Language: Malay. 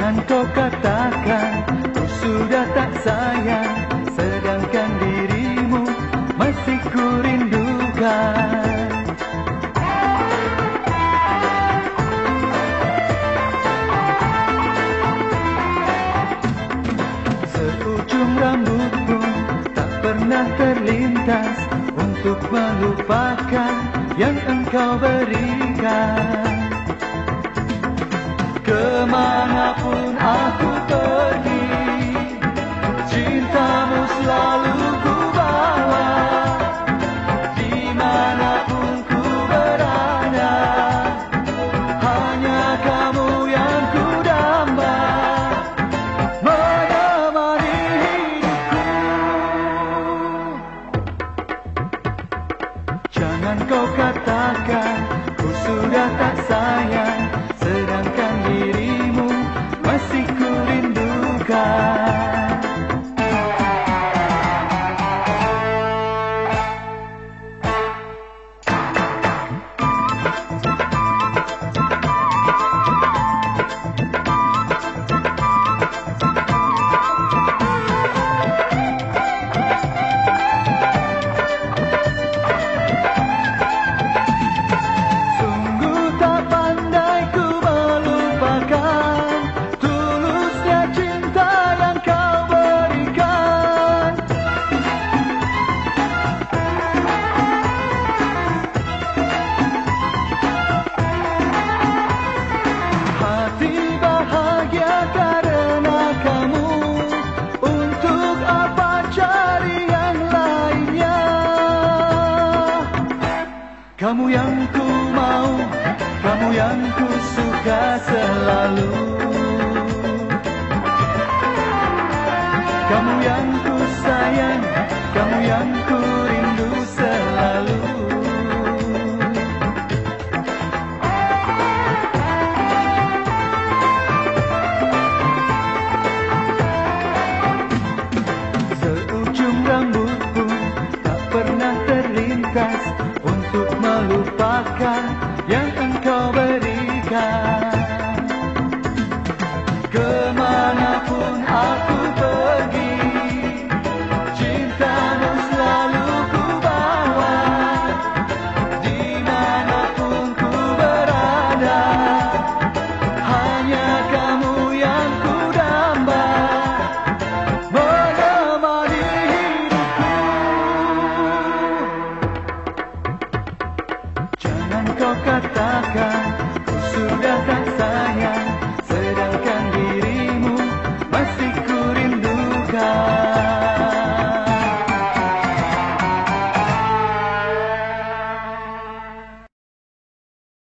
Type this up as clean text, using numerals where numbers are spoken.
Jangan kau katakan ku sudah tak sayang, sedangkan dirimu masih ku rindukan. Seujung rambut pun tak pernah terlintas untuk melupakan yang engkau berikan. Kemanapun aku pergi, cintamu selalu ku bawa. Dimanapun ku berada, hanya kamu yang ku damba, menemani hidupku. Jangan kau katakan ku sudah tak sayang, sedangkan dirimu masih ku rindukan. Kamu yang ku mau, kamu yang ku suka selalu. Kamu yang ku sayang, kamu yang ku rindu.